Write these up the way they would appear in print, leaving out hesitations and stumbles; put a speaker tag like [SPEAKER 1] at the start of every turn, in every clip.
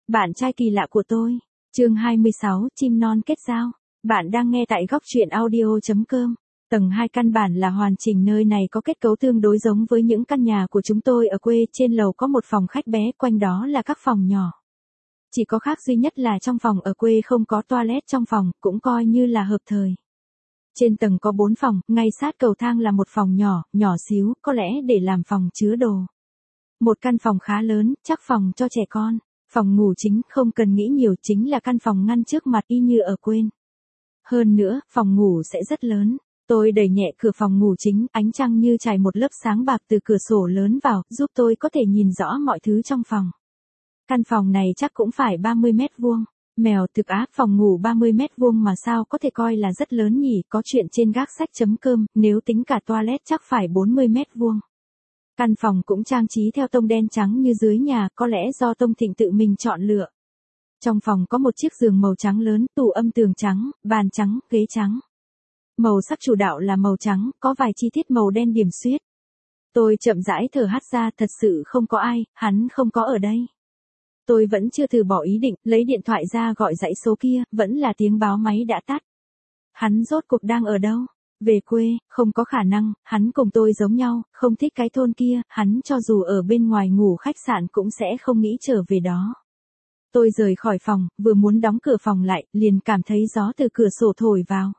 [SPEAKER 1] Bạn trai kỳ lạ của tôi. Chương 26, chim non kết giao. Bạn đang nghe tại góc truyện audio.com. Tầng 2 căn bản là hoàn chỉnh, nơi này có kết cấu tương đối giống với những căn nhà của chúng tôi ở quê, trên lầu có một phòng khách bé, quanh đó là các phòng nhỏ. Chỉ có khác duy nhất là trong phòng ở quê không có toilet trong phòng, cũng coi như là hợp thời. Trên tầng có 4 phòng, ngay sát cầu thang là một phòng nhỏ, nhỏ xíu, có lẽ để làm phòng chứa đồ. Một căn phòng khá lớn, chắc phòng cho trẻ con. Phòng ngủ chính, không cần nghĩ nhiều, chính là căn phòng ngăn trước mặt y như ở quên. Hơn nữa, phòng ngủ sẽ rất lớn. Tôi đẩy nhẹ cửa phòng ngủ chính, ánh trăng như trải một lớp sáng bạc từ cửa sổ lớn vào, giúp tôi có thể nhìn rõ mọi thứ trong phòng. Căn phòng này chắc cũng phải 30 mét vuông. Mèo thực á, phòng ngủ 30 mét vuông mà sao có thể coi là rất lớn nhỉ, có chuyện trên gác sách.com, nếu tính cả toilet chắc phải 40 mét vuông. Căn phòng cũng trang trí theo tông đen trắng như dưới nhà, có lẽ do Tông Thịnh tự mình chọn lựa. Trong phòng có một chiếc giường màu trắng lớn, tủ âm tường trắng, bàn trắng, ghế trắng. Màu sắc chủ đạo là màu trắng, có vài chi tiết màu đen điểm xuyết. Tôi chậm rãi thở hắt ra, thật sự không có ai, hắn không có ở đây. Tôi vẫn chưa từ bỏ ý định, lấy điện thoại ra gọi dãy số kia, vẫn là tiếng báo máy đã tắt. Hắn rốt cuộc đang ở đâu? Về quê, không có khả năng, hắn cùng tôi giống nhau, không thích cái thôn kia, hắn cho dù ở bên ngoài ngủ khách sạn cũng sẽ không nghĩ trở về đó. Tôi rời khỏi phòng, vừa muốn đóng cửa phòng lại, liền cảm thấy gió từ cửa sổ thổi vào.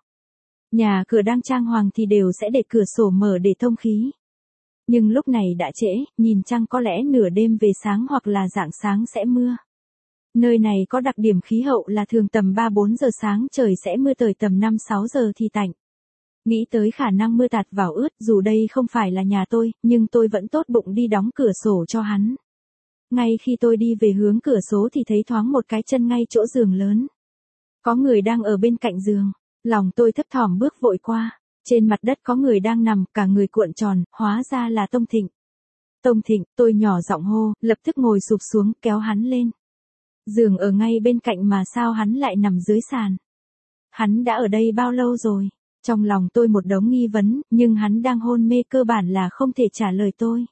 [SPEAKER 1] Nhà cửa đang trang hoàng thì đều sẽ để cửa sổ mở để thông khí. Nhưng lúc này đã trễ, nhìn chăng có lẽ nửa đêm về sáng hoặc là rạng sáng sẽ mưa. Nơi này có đặc điểm khí hậu là thường tầm 3-4 giờ sáng trời sẽ mưa, tới tầm 5-6 giờ thì tạnh. Nghĩ tới khả năng mưa tạt vào ướt, dù đây không phải là nhà tôi, nhưng tôi vẫn tốt bụng đi đóng cửa sổ cho hắn. Ngay khi tôi đi về hướng cửa sổ thì thấy thoáng một cái chân ngay chỗ giường lớn. Có người đang ở bên cạnh giường, lòng tôi thấp thỏm bước vội qua. Trên mặt đất có người đang nằm, cả người cuộn tròn, hóa ra là Tông Thịnh. Tông Thịnh, tôi nhỏ giọng hô, lập tức ngồi sụp xuống, kéo hắn lên. Giường ở ngay bên cạnh mà sao hắn lại nằm dưới sàn? Hắn đã ở đây bao lâu rồi? Trong lòng tôi một đống nghi vấn, nhưng hắn đang hôn mê, cơ bản là không thể trả lời tôi.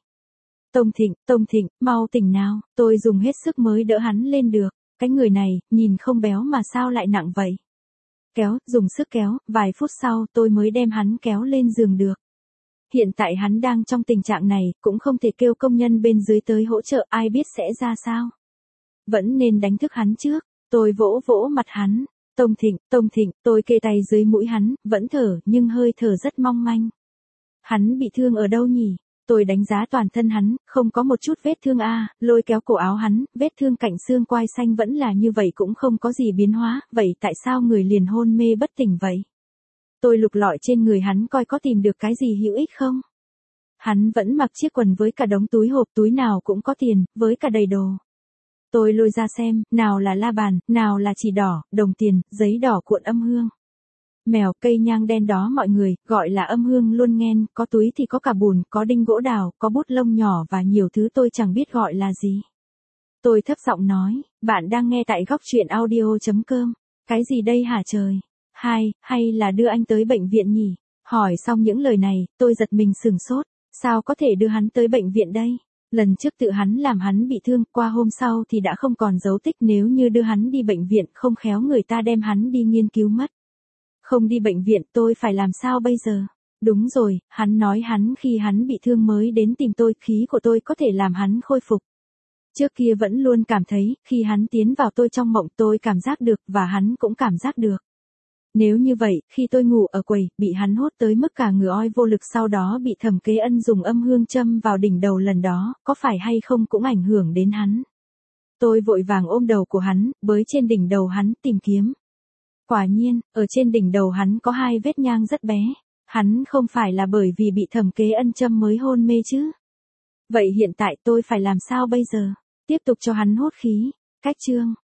[SPEAKER 1] Tông Thịnh, mau tỉnh nào, tôi dùng hết sức mới đỡ hắn lên được. Cái người này, nhìn không béo mà sao lại nặng vậy? Kéo, dùng sức kéo, vài phút sau tôi mới đem hắn kéo lên giường được. Hiện tại hắn đang trong tình trạng này, cũng không thể kêu công nhân bên dưới tới hỗ trợ, ai biết sẽ ra sao. Vẫn nên đánh thức hắn trước, tôi vỗ vỗ mặt hắn. Tông Thịnh, tôi kê tay dưới mũi hắn, vẫn thở, nhưng hơi thở rất mong manh. Hắn bị thương ở đâu nhỉ? Tôi đánh giá toàn thân hắn, không có một chút vết thương lôi kéo cổ áo hắn, vết thương cạnh xương quai xanh vẫn là như vậy, cũng không có gì biến hóa, vậy tại sao người liền hôn mê bất tỉnh vậy? Tôi lục lọi trên người hắn coi có tìm được cái gì hữu ích không? Hắn vẫn mặc chiếc quần với cả đống túi hộp, túi nào cũng có tiền, với cả đầy đồ. Tôi lôi ra xem, nào là la bàn, nào là chỉ đỏ, đồng tiền, giấy đỏ cuộn âm hương. Mèo, cây nhang đen đó mọi người, gọi là âm hương luôn nghen, có túi thì có cả bùn, có đinh gỗ đào, có bút lông nhỏ và nhiều thứ tôi chẳng biết gọi là gì. Tôi thấp giọng nói, bạn đang nghe tại góc truyện audio.com. Cái gì đây hả trời? Hay là đưa anh tới bệnh viện nhỉ? Hỏi xong những lời này, tôi giật mình sửng sốt, sao có thể đưa hắn tới bệnh viện đây? Lần trước tự hắn làm hắn bị thương, qua hôm sau thì đã không còn dấu tích, nếu như đưa hắn đi bệnh viện, không khéo người ta đem hắn đi nghiên cứu mất. Không đi bệnh viện, tôi phải làm sao bây giờ? Đúng rồi, hắn nói khi hắn bị thương mới đến tìm tôi, khí của tôi có thể làm hắn khôi phục. Trước kia vẫn luôn cảm thấy, khi hắn tiến vào tôi trong mộng tôi cảm giác được, và hắn cũng cảm giác được. Nếu như vậy, khi tôi ngủ ở quầy, bị hắn hốt tới mức cả người oi vô lực, sau đó bị Thẩm Kế Ân dùng âm hương châm vào đỉnh đầu lần đó, có phải hay không cũng ảnh hưởng đến hắn. Tôi vội vàng ôm đầu của hắn, bới trên đỉnh đầu hắn, tìm kiếm. Quả nhiên, ở trên đỉnh đầu hắn có 2 vết nhang rất bé. Hắn không phải là bởi vì bị Thẩm Kế Ân châm mới hôn mê chứ? Vậy hiện tại tôi phải làm sao bây giờ? Tiếp tục cho hắn hốt khí. Cách chương.